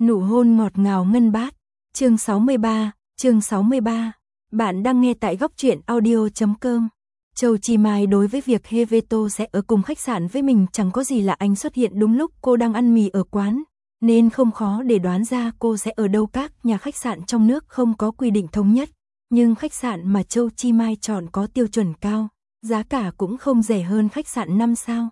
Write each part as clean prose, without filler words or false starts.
Nụ hôn ngọt ngào ngân bát. Chương 63. Bạn đang nghe tại góc truyện audio.com. Châu Chi Mai đối với việc Heveto sẽ ở cùng khách sạn với mình chẳng có gì lạ, anh xuất hiện đúng lúc cô đang ăn mì ở quán, nên không khó để đoán ra cô sẽ ở đâu. Các nhà khách sạn trong nước không có quy định thống nhất, nhưng khách sạn mà Châu Chi Mai chọn có tiêu chuẩn cao, giá cả cũng không rẻ hơn khách sạn 5 sao.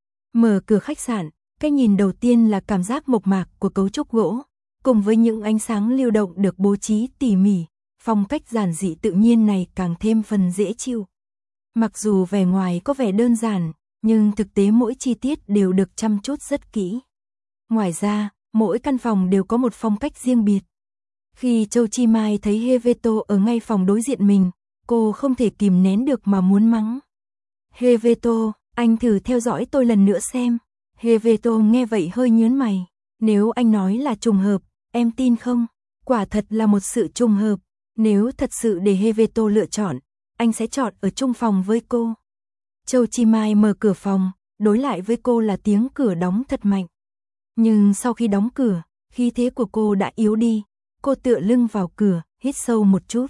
Mở cửa khách sạn, cái nhìn đầu tiên là cảm giác mộc mạc của cấu trúc gỗ, cùng với những ánh sáng lưu động được bố trí tỉ mỉ, phong cách giản dị tự nhiên này càng thêm phần dễ chịu. Mặc dù vẻ ngoài có vẻ đơn giản, nhưng thực tế mỗi chi tiết đều được chăm chút rất kỹ. Ngoài ra, mỗi căn phòng đều có một phong cách riêng biệt. Khi Châu Chi Mai thấy Heveto ở ngay phòng đối diện mình, cô không thể kìm nén được mà muốn mắng. Heveto, anh thử theo dõi tôi lần nữa xem. Heveto nghe vậy hơi nhướng mày. Nếu anh nói là trùng hợp, em tin không? Quả thật là một sự trùng hợp. Nếu thật sự để Heveto lựa chọn, anh sẽ chọn ở chung phòng với cô. Châu Chi Mai mở cửa phòng, đối lại với cô là tiếng cửa đóng thật mạnh. Nhưng sau khi đóng cửa, khí thế của cô đã yếu đi. Cô tựa lưng vào cửa, hít sâu một chút.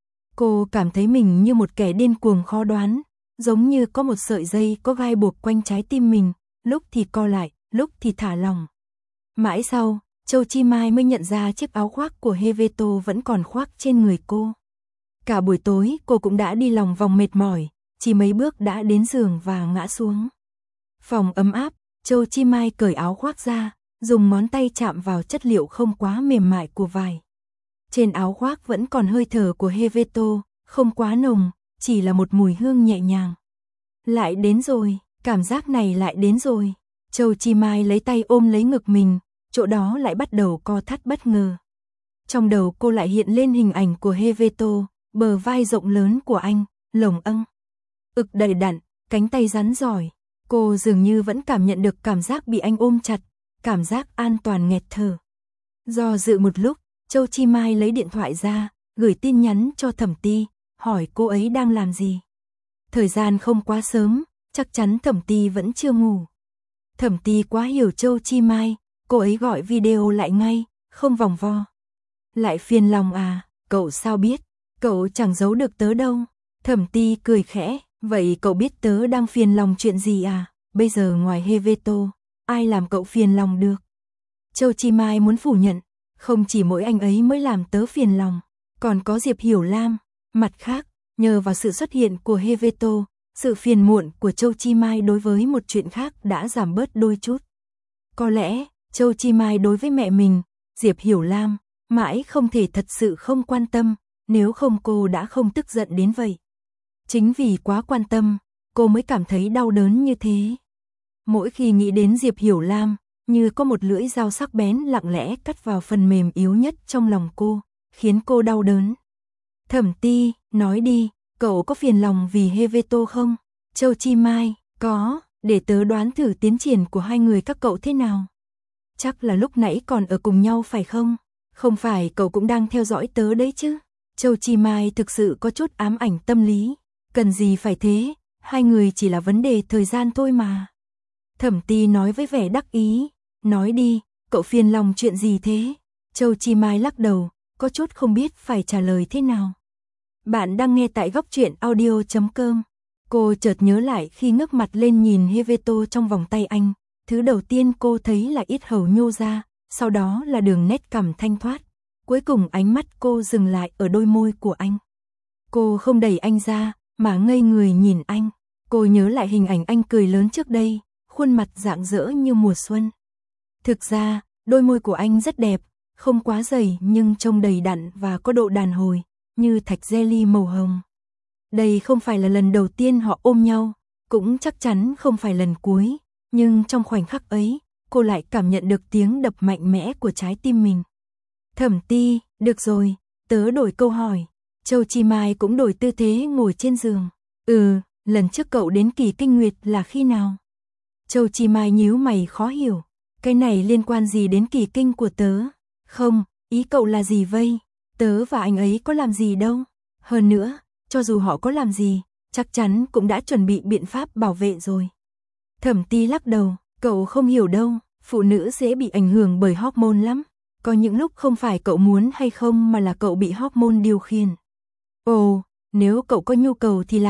Cô cảm thấy mình như một kẻ điên cuồng khó đoán, giống như có một sợi dây có gai buộc quanh trái tim mình, lúc thì co lại, lúc thì thả lỏng. Mãi sau, Châu Chi Mai mới nhận ra chiếc áo khoác của Heveto vẫn còn khoác trên người cô. Cả buổi tối cô cũng đã đi lòng vòng mệt mỏi, chỉ mấy bước đã đến giường và ngã xuống. Phòng ấm áp, Châu Chi Mai cởi áo khoác ra, dùng ngón tay chạm vào chất liệu không quá mềm mại của vải. Trên áo khoác vẫn còn hơi thở của Heveto, không quá nồng, chỉ là một mùi hương nhẹ nhàng. Lại đến rồi, cảm giác này lại đến rồi. Châu Chi Mai lấy tay ôm lấy ngực mình, chỗ đó lại bắt đầu co thắt bất ngờ. Trong đầu cô lại hiện lên hình ảnh của Heveto, bờ vai rộng lớn của anh, lồng âng, ực đầy đặn, cánh tay rắn giỏi. Cô dường như vẫn cảm nhận được cảm giác bị anh ôm chặt, cảm giác an toàn nghẹt thở. Do dự một lúc, Châu Chi Mai lấy điện thoại ra, gửi tin nhắn cho Thẩm Ti, hỏi cô ấy đang làm gì. Thời gian không quá sớm, chắc chắn Thẩm Ti vẫn chưa ngủ. Thẩm Ti quá hiểu Châu Chi Mai, cô ấy gọi video lại ngay, không vòng vo. Lại phiền lòng à, cậu sao biết, cậu chẳng giấu được tớ đâu. Thẩm Ti cười khẽ, vậy cậu biết tớ đang phiền lòng chuyện gì à, bây giờ ngoài Heveto, ai làm cậu phiền lòng được. Châu Chi Mai muốn phủ nhận, không chỉ mỗi anh ấy mới làm tớ phiền lòng, còn có Diệp Hiểu Lam. Mặt khác, nhờ vào sự xuất hiện của Heveto, sự phiền muộn của Châu Chi Mai đối với một chuyện khác đã giảm bớt đôi chút. Có lẽ, Châu Chi Mai đối với mẹ mình, Diệp Hiểu Lam, mãi không thể thật sự không quan tâm, nếu không cô đã không tức giận đến vậy. Chính vì quá quan tâm, cô mới cảm thấy đau đớn như thế. Mỗi khi nghĩ đến Diệp Hiểu Lam, như có một lưỡi dao sắc bén lặng lẽ cắt vào phần mềm yếu nhất trong lòng cô, khiến cô đau đớn. Thẩm Ti, nói đi, cậu có phiền lòng vì Heveto không? Châu Chi Mai, có, để tớ đoán thử tiến triển của hai người các cậu thế nào. Chắc là lúc nãy còn ở cùng nhau phải không? Không phải cậu cũng đang theo dõi tớ đấy chứ? Châu Chi Mai thực sự có chút ám ảnh tâm lý. Cần gì phải thế, hai người chỉ là vấn đề thời gian thôi mà. Thẩm Ti nói với vẻ đắc ý, nói đi, cậu phiền lòng chuyện gì thế? Châu Chi Mai lắc đầu, có chút không biết phải trả lời thế nào. Bạn đang nghe tại góc truyện audio.com. Cô chợt nhớ lại khi ngước mặt lên nhìn Heveto trong vòng tay anh, thứ đầu tiên cô thấy là yết hầu nhô ra, sau đó là đường nét cằm thanh thoát. Cuối cùng ánh mắt cô dừng lại ở đôi môi của anh. Cô không đẩy anh ra, mà ngây người nhìn anh. Cô nhớ lại hình ảnh anh cười lớn trước đây, khuôn mặt rạng rỡ như mùa xuân. Thực ra, đôi môi của anh rất đẹp, không quá dày nhưng trông đầy đặn và có độ đàn hồi, như thạch jelly màu hồng. Đây không phải là lần đầu tiên họ ôm nhau, cũng chắc chắn không phải lần cuối, nhưng trong khoảnh khắc ấy, cô lại cảm nhận được tiếng đập mạnh mẽ của trái tim mình. Thẩm Ti, được rồi, tớ đổi câu hỏi. Châu Chi Mai cũng đổi tư thế ngồi trên giường. Lần trước cậu đến Kỳ Kinh Nguyệt là khi nào? Châu Chi Mai nhíu mày khó hiểu. Cái này liên quan gì đến Kỳ Kinh của tớ? Không, ý cậu là gì vây? Tớ và anh ấy có làm gì đâu. Hơn nữa, cho dù họ có làm gì, chắc chắn cũng đã chuẩn bị biện pháp bảo vệ rồi. Thẩm Ti lắc đầu, cậu không hiểu đâu, phụ nữ dễ bị ảnh hưởng bởi hormone lắm. Có những lúc không phải cậu muốn hay không mà là cậu bị hormone điều khiển. Ồ, nếu cậu có nhu cầu thì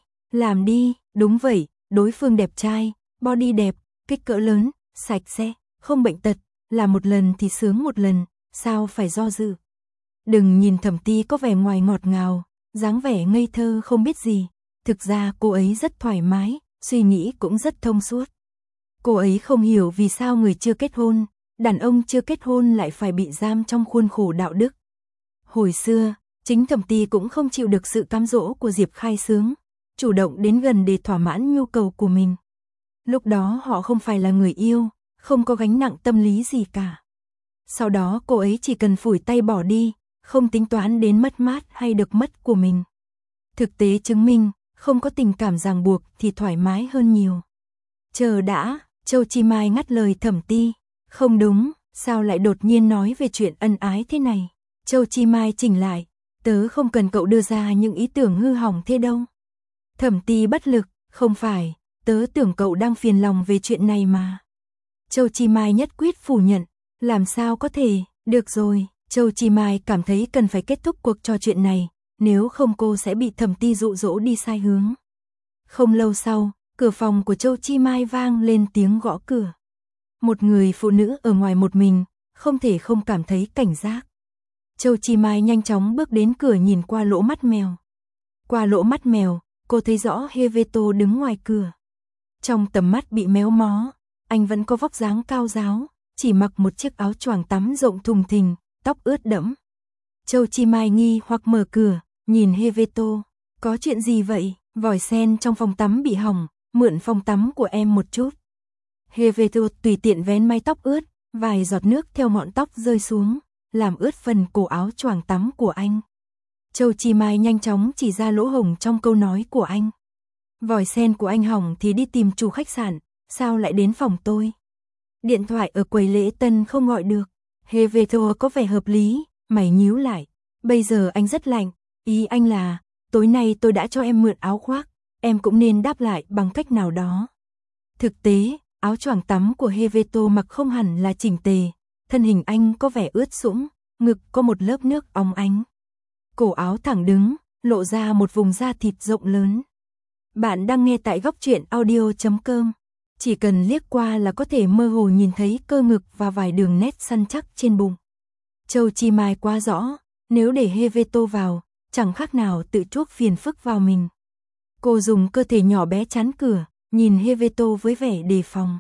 làm đi, đúng vậy, đối phương đẹp trai, body đẹp, kích cỡ lớn, sạch sẽ, không bệnh tật, làm một lần thì sướng một lần, sao phải do dự. Đừng nhìn Thẩm Ti có vẻ ngoài ngọt ngào, dáng vẻ ngây thơ không biết gì, thực ra cô ấy rất thoải mái, suy nghĩ cũng rất thông suốt. Cô ấy không hiểu vì sao người chưa kết hôn, đàn ông chưa kết hôn lại phải bị giam trong khuôn khổ đạo đức. Hồi xưa, chính Thẩm Ti cũng không chịu được sự cám dỗ của Diệp Khai Sướng, chủ động đến gần để thỏa mãn nhu cầu của mình. Lúc đó họ không phải là người yêu, không có gánh nặng tâm lý gì cả. Sau đó cô ấy chỉ cần phủi tay bỏ đi, không tính toán đến mất mát hay được mất của mình. Thực tế chứng minh, không có tình cảm ràng buộc thì thoải mái hơn nhiều. Chờ đã, Châu Chi Mai ngắt lời Thẩm Ti. Không đúng, sao lại đột nhiên nói về chuyện ân ái thế này? Châu Chi Mai chỉnh lại, tớ không cần cậu đưa ra những ý tưởng hư hỏng thế đâu. Thẩm Ti bất lực, không phải, tớ tưởng cậu đang phiền lòng về chuyện này mà. Châu Chi Mai nhất quyết phủ nhận, làm sao có thể, được rồi, Châu Chi Mai cảm thấy cần phải kết thúc cuộc trò chuyện này, nếu không cô sẽ bị Thẩm Ti dụ dỗ đi sai hướng. Không lâu sau, cửa phòng của Châu Chi Mai vang lên tiếng gõ cửa. Một người phụ nữ ở ngoài một mình, không thể không cảm thấy cảnh giác. Châu Chi Mai nhanh chóng bước đến cửa nhìn qua lỗ mắt mèo. Qua lỗ mắt mèo, cô thấy rõ Heveto đứng ngoài cửa. Trong tầm mắt bị méo mó, anh vẫn có vóc dáng cao ráo, chỉ mặc một chiếc áo choàng tắm rộng thùng thình, tóc ướt đẫm. Châu Chi Mai nghi hoặc mở cửa, nhìn Heveto, có chuyện gì vậy? Vòi sen trong phòng tắm bị hỏng, mượn phòng tắm của em một chút. Heveto tùy tiện vén mái tóc ướt, vài giọt nước theo ngọn tóc rơi xuống, làm ướt phần cổ áo choàng tắm của anh. Châu Chi Mai nhanh chóng chỉ ra lỗ hổng trong câu nói của anh. Vòi sen của anh hỏng thì đi tìm chủ khách sạn, sao lại đến phòng tôi? Điện thoại ở quầy lễ tân không gọi được. Heveto có vẻ hợp lý, mày nhíu lại. Bây giờ anh rất lạnh, ý anh là, tối nay tôi đã cho em mượn áo khoác, em cũng nên đáp lại bằng cách nào đó. Thực tế, áo choàng tắm của Heveto mặc không hẳn là chỉnh tề, thân hình anh có vẻ ướt sũng, ngực có một lớp nước óng ánh. Cổ áo thẳng đứng, lộ ra một vùng da thịt rộng lớn. Bạn đang nghe tại góc truyện audio.com. Chỉ cần liếc qua là có thể mơ hồ nhìn thấy cơ ngực và vài đường nét săn chắc trên bụng. Châu Chi Mai quá rõ, nếu để Heveto vào, chẳng khác nào tự chuốc phiền phức vào mình. Cô dùng cơ thể nhỏ bé chắn cửa, nhìn Heveto với vẻ đề phòng.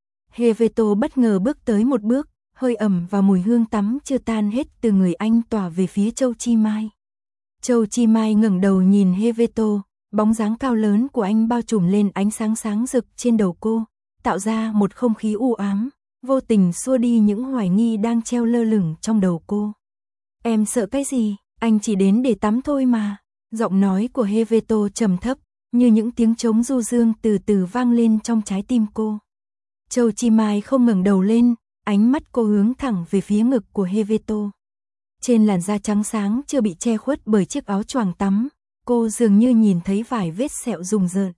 Heveto bất ngờ bước tới một bước, hơi ẩm và mùi hương tắm chưa tan hết từ người anh tỏa về phía Châu Chi Mai. Châu Chi Mai ngẩng đầu nhìn Heveto, bóng dáng cao lớn của anh bao trùm lên ánh sáng sáng rực trên đầu cô, tạo ra một không khí u ám, vô tình xua đi những hoài nghi đang treo lơ lửng trong đầu cô. Em sợ cái gì, anh chỉ đến để tắm thôi mà. Giọng nói của Heveto trầm thấp, như những tiếng trống du dương từ từ vang lên trong trái tim cô. Châu Chi Mai không ngẩng đầu lên, ánh mắt cô hướng thẳng về phía ngực của Heveto. Trên làn da trắng sáng chưa bị che khuất bởi chiếc áo choàng tắm, cô dường như nhìn thấy vài vết sẹo rùng rợn.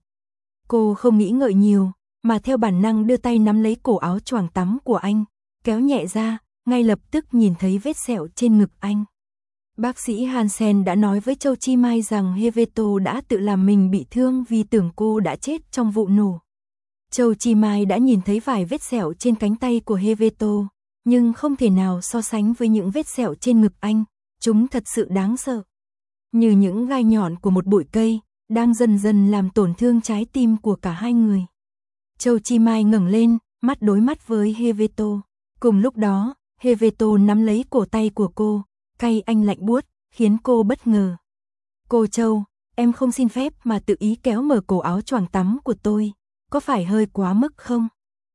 Cô không nghĩ ngợi nhiều, mà theo bản năng đưa tay nắm lấy cổ áo choàng tắm của anh, kéo nhẹ ra, ngay lập tức nhìn thấy vết sẹo trên ngực anh. Bác sĩ Hansen đã nói với Châu Chi Mai rằng Heveto đã tự làm mình bị thương vì tưởng cô đã chết trong vụ nổ. Châu Chi Mai đã nhìn thấy vài vết sẹo trên cánh tay của Heveto, nhưng không thể nào so sánh với những vết sẹo trên ngực anh, chúng thật sự đáng sợ. Như những gai nhọn của một bụi cây, đang dần dần làm tổn thương trái tim của cả hai người. Châu Chi Mai ngẩng lên, mắt đối mắt với Heveto. Cùng lúc đó, Heveto nắm lấy cổ tay của cô, cay anh lạnh buốt, khiến cô bất ngờ. Cô Châu, em không xin phép mà tự ý kéo mở cổ áo choàng tắm của tôi, có phải hơi quá mức không?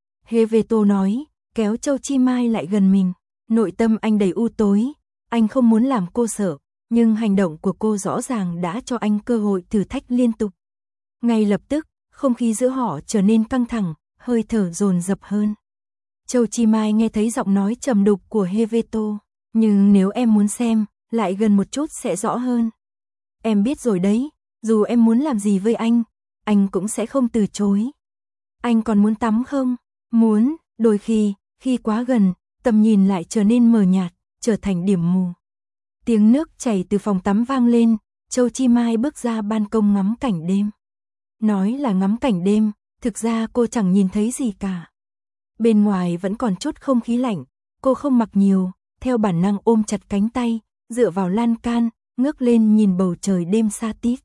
Heveto nói, kéo Châu Chi Mai lại gần mình. Nội tâm anh đầy u tối, anh không muốn làm cô sợ, nhưng hành động của cô rõ ràng đã cho anh cơ hội thử thách liên tục. Ngay lập tức, không khí giữa họ trở nên căng thẳng, hơi thở dồn dập hơn. Châu Chi Mai nghe thấy giọng nói trầm đục của Heveto, nhưng nếu em muốn xem, lại gần một chút sẽ rõ hơn. Em biết rồi đấy, dù em muốn làm gì với anh cũng sẽ không từ chối. Anh còn muốn tắm không? Muốn, đôi khi quá gần, tầm nhìn lại trở nên mờ nhạt, trở thành điểm mù. Tiếng nước chảy từ phòng tắm vang lên, Châu Chi Mai bước ra ban công ngắm cảnh đêm. Nói là ngắm cảnh đêm, thực ra cô chẳng nhìn thấy gì cả. Bên ngoài vẫn còn chút không khí lạnh, cô không mặc nhiều, theo bản năng ôm chặt cánh tay, dựa vào lan can, ngước lên nhìn bầu trời đêm xa tít.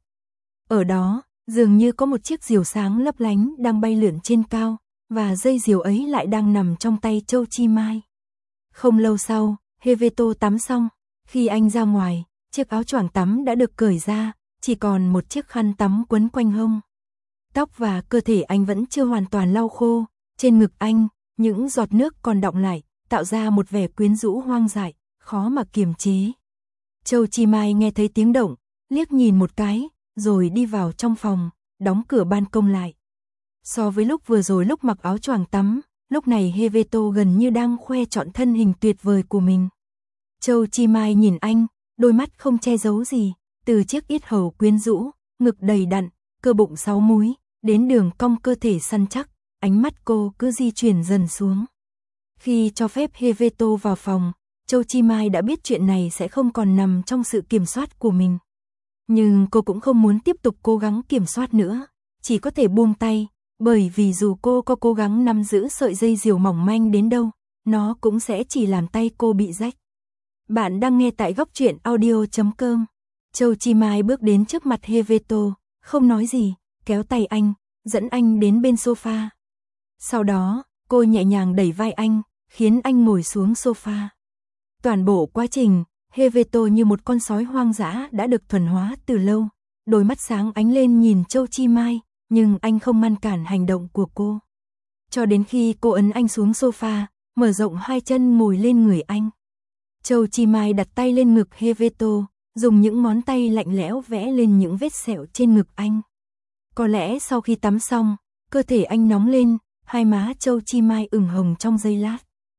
Ở đó, dường như có một chiếc diều sáng lấp lánh đang bay lượn trên cao, và dây diều ấy lại đang nằm trong tay Châu Chi Mai. Không lâu sau, Heveto tắm xong, khi anh ra ngoài, chiếc áo choàng tắm đã được cởi ra, chỉ còn một chiếc khăn tắm quấn quanh hông. Tóc và cơ thể anh vẫn chưa hoàn toàn lau khô, trên ngực anh, những giọt nước còn đọng lại, tạo ra một vẻ quyến rũ hoang dại, khó mà kiềm chế. Châu Chi Mai nghe thấy tiếng động, liếc nhìn một cái, rồi đi vào trong phòng, đóng cửa ban công lại. So với lúc vừa rồi lúc mặc áo choàng tắm, lúc này Heveto gần như đang khoe trọn thân hình tuyệt vời của mình. Châu Chi Mai nhìn anh, đôi mắt không che giấu gì, từ chiếc yết hầu quyến rũ, ngực đầy đặn, cơ bụng 6 múi, đến đường cong cơ thể săn chắc, ánh mắt cô cứ di chuyển dần xuống. Khi cho phép Heveto vào phòng, Châu Chi Mai đã biết chuyện này sẽ không còn nằm trong sự kiểm soát của mình. Nhưng cô cũng không muốn tiếp tục cố gắng kiểm soát nữa, chỉ có thể buông tay, bởi vì dù cô có cố gắng nắm giữ sợi dây diều mỏng manh đến đâu, nó cũng sẽ chỉ làm tay cô bị rách. Bạn đang nghe tại góc truyện audio.com. Châu Chi Mai bước đến trước mặt Heveto, không nói gì, kéo tay anh, dẫn anh đến bên sofa. Sau đó, cô nhẹ nhàng đẩy vai anh, khiến anh ngồi xuống sofa. Toàn bộ quá trình, Heveto như một con sói hoang dã đã được thuần hóa từ lâu, đôi mắt sáng ánh lên nhìn Châu Chi Mai, nhưng anh không ngăn cản hành động của cô. Cho đến khi cô ấn anh xuống sofa, mở rộng hai chân ngồi lên người anh. Châu Chi Mai đặt tay lên ngực Heveto, dùng những ngón tay lạnh lẽo vẽ lên những vết sẹo trên ngực anh. Có lẽ sau khi tắm xong, cơ thể anh nóng lên, hai má Châu Chi Mai ửng hồng trong giây lát.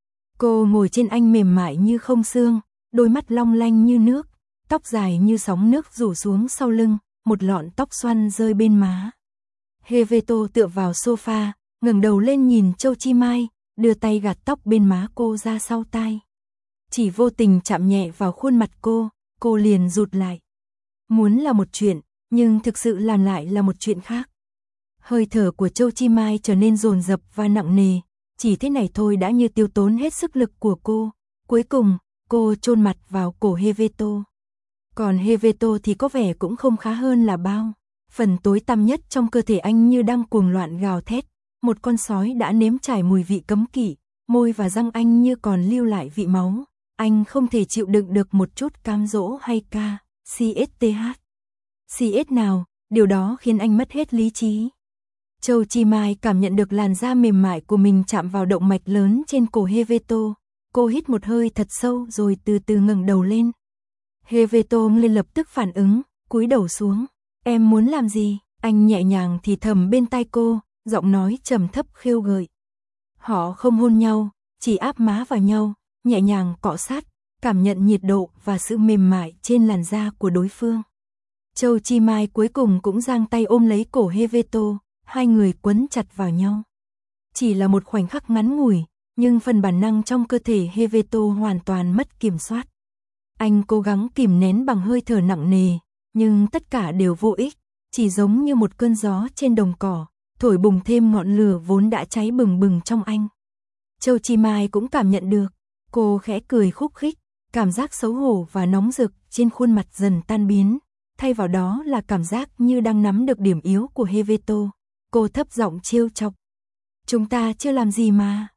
Cô ngồi trên anh mềm mại như không xương, đôi mắt long lanh như nước, tóc dài như sóng nước rủ xuống sau lưng, một lọn tóc xoăn rơi bên má. Heveto tựa vào sofa, ngẩng đầu lên nhìn Châu Chi Mai, đưa tay gạt tóc bên má cô ra sau tai. Chỉ vô tình chạm nhẹ vào khuôn mặt cô liền rụt lại. Muốn là một chuyện, nhưng thực sự làm lại là một chuyện khác. Hơi thở của Châu Chi Mai trở nên dồn dập và nặng nề, chỉ thế này thôi đã như tiêu tốn hết sức lực của cô. Cuối cùng, cô chôn mặt vào cổ Heveto. Còn Heveto thì có vẻ cũng không khá hơn là bao. Phần tối tăm nhất trong cơ thể anh như đang cuồng loạn gào thét, một con sói đã nếm trải mùi vị cấm kỵ, môi và răng anh như còn lưu lại vị máu. Anh không thể chịu đựng được một chút cám dỗ hay CSTH. CS nào, điều đó khiến anh mất hết lý trí. Châu Chi Mai cảm nhận được làn da mềm mại của mình chạm vào động mạch lớn trên cổ Heveto. Cô hít một hơi thật sâu rồi từ từ ngẩng đầu lên. Heveto liền lập tức phản ứng, cúi đầu xuống. Em muốn làm gì? Anh nhẹ nhàng thì thầm bên tai cô, giọng nói trầm thấp khêu gợi. Họ không hôn nhau, chỉ áp má vào nhau, nhẹ nhàng cọ sát, cảm nhận nhiệt độ và sự mềm mại trên làn da của đối phương. Châu Chi Mai cuối cùng cũng giang tay ôm lấy cổ Heveto, hai người quấn chặt vào nhau. Chỉ là một khoảnh khắc ngắn ngủi, nhưng phần bản năng trong cơ thể Heveto hoàn toàn mất kiểm soát. Anh cố gắng kìm nén bằng hơi thở nặng nề, nhưng tất cả đều vô ích, chỉ giống như một cơn gió trên đồng cỏ, thổi bùng thêm ngọn lửa vốn đã cháy bừng bừng trong anh. Châu Chi Mai cũng cảm nhận được, cô khẽ cười khúc khích, cảm giác xấu hổ và nóng rực trên khuôn mặt dần tan biến, thay vào đó là cảm giác như đang nắm được điểm yếu của Heveto. Cô thấp giọng trêu chọc. Chúng ta chưa làm gì mà.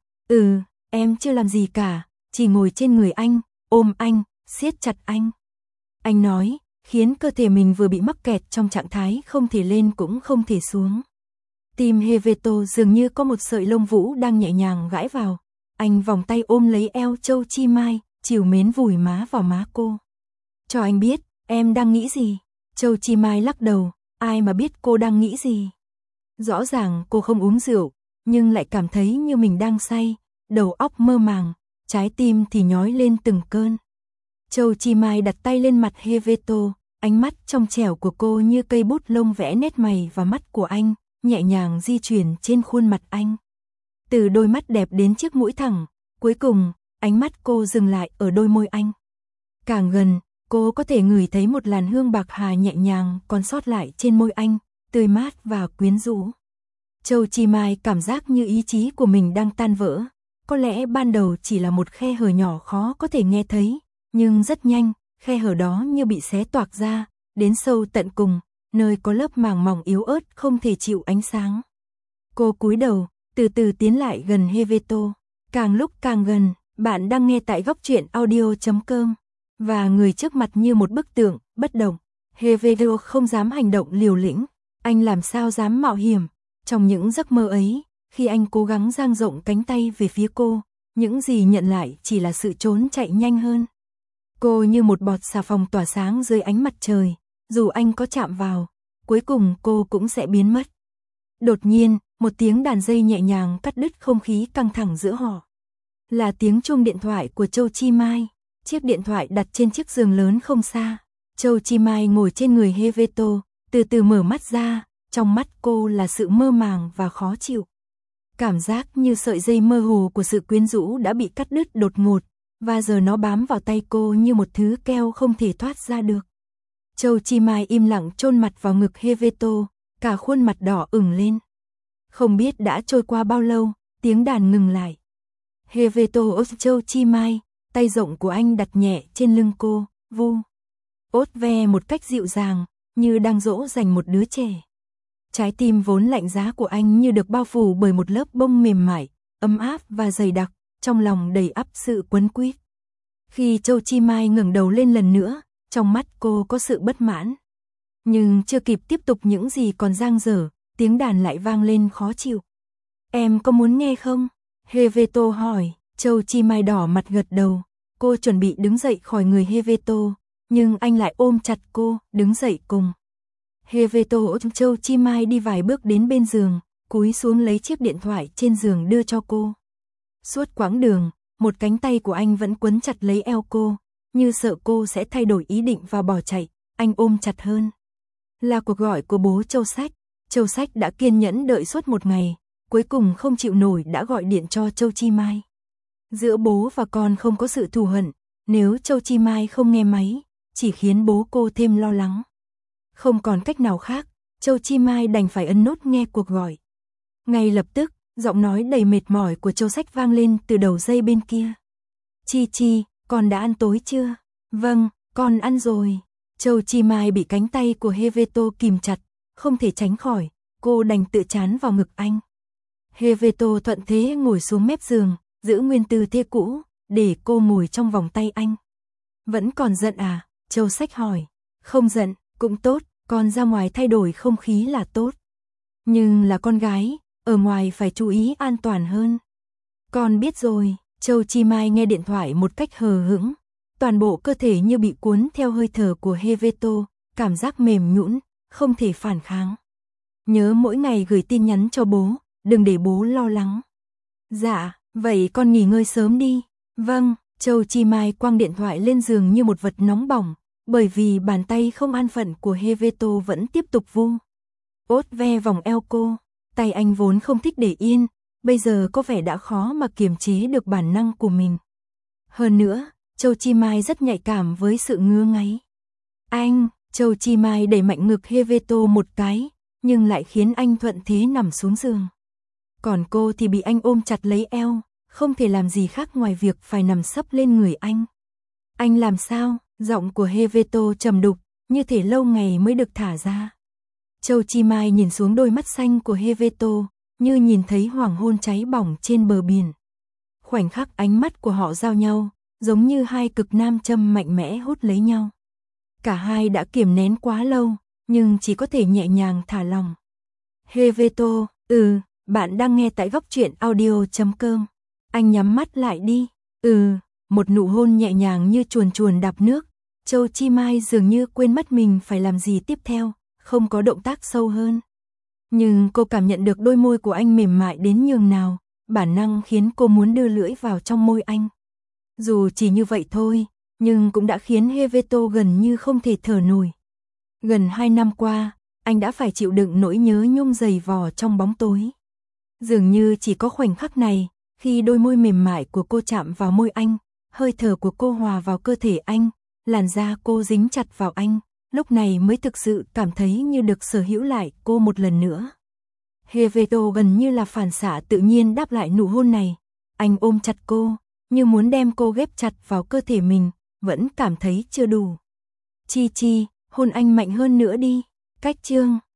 Em chưa làm gì cả, chỉ ngồi trên người anh, ôm anh, siết chặt anh. Anh nói, khiến cơ thể mình vừa bị mắc kẹt trong trạng thái không thể lên cũng không thể xuống. Tim Heveto dường như có một sợi lông vũ đang nhẹ nhàng gãi vào. Anh vòng tay ôm lấy eo Châu Chi Mai, trìu mến vùi má vào má cô. Cho anh biết, em đang nghĩ gì? Châu Chi Mai lắc đầu, ai mà biết cô đang nghĩ gì? Rõ ràng cô không uống rượu, nhưng lại cảm thấy như mình đang say, đầu óc mơ màng, trái tim thì nhói lên từng cơn. Châu Chi Mai đặt tay lên mặt Heveto, ánh mắt trong trẻo của cô như cây bút lông vẽ nét mày và mắt của anh, nhẹ nhàng di chuyển trên khuôn mặt anh. Từ đôi mắt đẹp đến chiếc mũi thẳng, cuối cùng, ánh mắt cô dừng lại ở đôi môi anh. Càng gần, cô có thể ngửi thấy một làn hương bạc hà nhẹ nhàng còn sót lại trên môi anh, tươi mát và quyến rũ. Châu Chi Mai cảm giác như ý chí của mình đang tan vỡ. Có lẽ ban đầu chỉ là một khe hở nhỏ khó có thể nghe thấy, nhưng rất nhanh, khe hở đó như bị xé toạc ra, đến sâu tận cùng, nơi có lớp màng mỏng yếu ớt không thể chịu ánh sáng. Cô cúi đầu, từ từ tiến lại gần Heveto. Càng lúc càng gần, bạn đang nghe tại goctruyện.audio.com. Và người trước mặt như một bức tượng, bất động. Heveto không dám hành động liều lĩnh. Anh làm sao dám mạo hiểm. Trong những giấc mơ ấy, khi anh cố gắng dang rộng cánh tay về phía cô, những gì nhận lại chỉ là sự trốn chạy nhanh hơn. Cô như một bọt xà phòng tỏa sáng dưới ánh mặt trời. Dù anh có chạm vào, cuối cùng cô cũng sẽ biến mất. Đột nhiên, một tiếng đàn dây nhẹ nhàng cắt đứt không khí căng thẳng giữa họ. Là tiếng chuông điện thoại của Châu Chi Mai. Chiếc điện thoại đặt trên chiếc giường lớn không xa. Châu Chi Mai ngồi trên người Heveto, từ từ mở mắt ra, trong mắt cô là sự mơ màng và khó chịu. Cảm giác như sợi dây mơ hồ của sự quyến rũ đã bị cắt đứt đột ngột, và giờ nó bám vào tay cô như một thứ keo không thể thoát ra được. Châu Chi Mai im lặng chôn mặt vào ngực Heveto, cả khuôn mặt đỏ ửng lên. Không biết đã trôi qua bao lâu, tiếng đàn ngừng lại. Heveto ôm Châu Chi Mai, tay rộng của anh đặt nhẹ trên lưng cô, vu ốt ve một cách dịu dàng, như đang dỗ dành một đứa trẻ. Trái tim vốn lạnh giá của anh như được bao phủ bởi một lớp bông mềm mại, ấm áp và dày đặc, trong lòng đầy ắp sự quấn quýt. Khi Châu Chi Mai ngẩng đầu lên lần nữa, trong mắt cô có sự bất mãn. Nhưng chưa kịp tiếp tục những gì còn dang dở, tiếng đàn lại vang lên khó chịu. Em có muốn nghe không? Heveto hỏi. Châu Chi Mai đỏ mặt gật đầu. Cô chuẩn bị đứng dậy khỏi người Heveto, nhưng anh lại ôm chặt cô, đứng dậy cùng. Heveto ôm Châu Chi Mai đi vài bước đến bên giường, cúi xuống lấy chiếc điện thoại trên giường đưa cho cô. Suốt quãng đường, một cánh tay của anh vẫn quấn chặt lấy eo cô, như sợ cô sẽ thay đổi ý định và bỏ chạy. Anh ôm chặt hơn. Là cuộc gọi của bố Châu Sách. Châu Sách đã kiên nhẫn đợi suốt một ngày, cuối cùng không chịu nổi đã gọi điện cho Châu Chi Mai. Giữa bố và con không có sự thù hận, nếu Châu Chi Mai không nghe máy, chỉ khiến bố cô thêm lo lắng. Không còn cách nào khác, Châu Chi Mai đành phải ấn nút nghe cuộc gọi. Ngay lập tức, giọng nói đầy mệt mỏi của Châu Sách vang lên từ đầu dây bên kia. Chi Chi, con đã ăn tối chưa? Vâng, con ăn rồi. Châu Chi Mai bị cánh tay của Heveto kìm chặt, không thể tránh khỏi, cô đành tựa trán vào ngực anh. Heveto thuận thế ngồi xuống mép giường, giữ nguyên tư thế cũ, để cô ngồi trong vòng tay anh. Vẫn còn giận à? Châu Sách hỏi. Không giận, cũng tốt, con ra ngoài thay đổi không khí là tốt. Nhưng là con gái, ở ngoài phải chú ý an toàn hơn. Con biết rồi. Châu Chi Mai nghe điện thoại một cách hờ hững. Toàn bộ cơ thể như bị cuốn theo hơi thở của Heveto, cảm giác mềm nhũn, không thể phản kháng. Nhớ mỗi ngày gửi tin nhắn cho bố, đừng để bố lo lắng. Dạ, vậy con nghỉ ngơi sớm đi. Vâng, Châu Chi Mai quăng điện thoại lên giường như một vật nóng bỏng, bởi vì bàn tay không an phận của Heveto vẫn tiếp tục vu ốt ve vòng eo cô. Tay anh vốn không thích để yên, bây giờ có vẻ đã khó mà kiềm chế được bản năng của mình. Hơn nữa, Châu Chi Mai rất nhạy cảm với sự ngứa ngáy. Anh, Châu Chi Mai đẩy mạnh ngực Heveto một cái, nhưng lại khiến anh thuận thế nằm xuống giường. Còn cô thì bị anh ôm chặt lấy eo, không thể làm gì khác ngoài việc phải nằm sấp lên người anh. Anh làm sao? Giọng của Heveto trầm đục, như thể lâu ngày mới được thả ra. Châu Chi Mai nhìn xuống đôi mắt xanh của Heveto, như nhìn thấy hoàng hôn cháy bỏng trên bờ biển. Khoảnh khắc ánh mắt của họ giao nhau, giống như hai cực nam châm mạnh mẽ hút lấy nhau. Cả hai đã kiềm nén quá lâu, nhưng chỉ có thể nhẹ nhàng thả lòng. Heveto, bạn đang nghe tại goctruyện.audio.com. Anh nhắm mắt lại đi. Một nụ hôn nhẹ nhàng như chuồn chuồn đạp nước. Châu Chi Mai dường như quên mất mình phải làm gì tiếp theo, không có động tác sâu hơn. Nhưng cô cảm nhận được đôi môi của anh mềm mại đến nhường nào, bản năng khiến cô muốn đưa lưỡi vào trong môi anh. Dù chỉ như vậy thôi, nhưng cũng đã khiến Heveto gần như không thể thở nổi. Gần 2 năm qua, anh đã phải chịu đựng nỗi nhớ nhung dày vò trong bóng tối. Dường như chỉ có khoảnh khắc này, Khi đôi môi mềm mại của cô chạm vào môi anh, hơi thở của cô hòa vào cơ thể anh, làn da cô dính chặt vào anh, lúc này mới thực sự cảm thấy như được sở hữu lại cô một lần nữa. Heveto gần như là phản xạ tự nhiên đáp lại nụ hôn này. Anh ôm chặt cô, như muốn đem cô ghép chặt vào cơ thể mình, vẫn cảm thấy chưa đủ. Chi Chi, hôn anh mạnh hơn nữa đi. Cách chương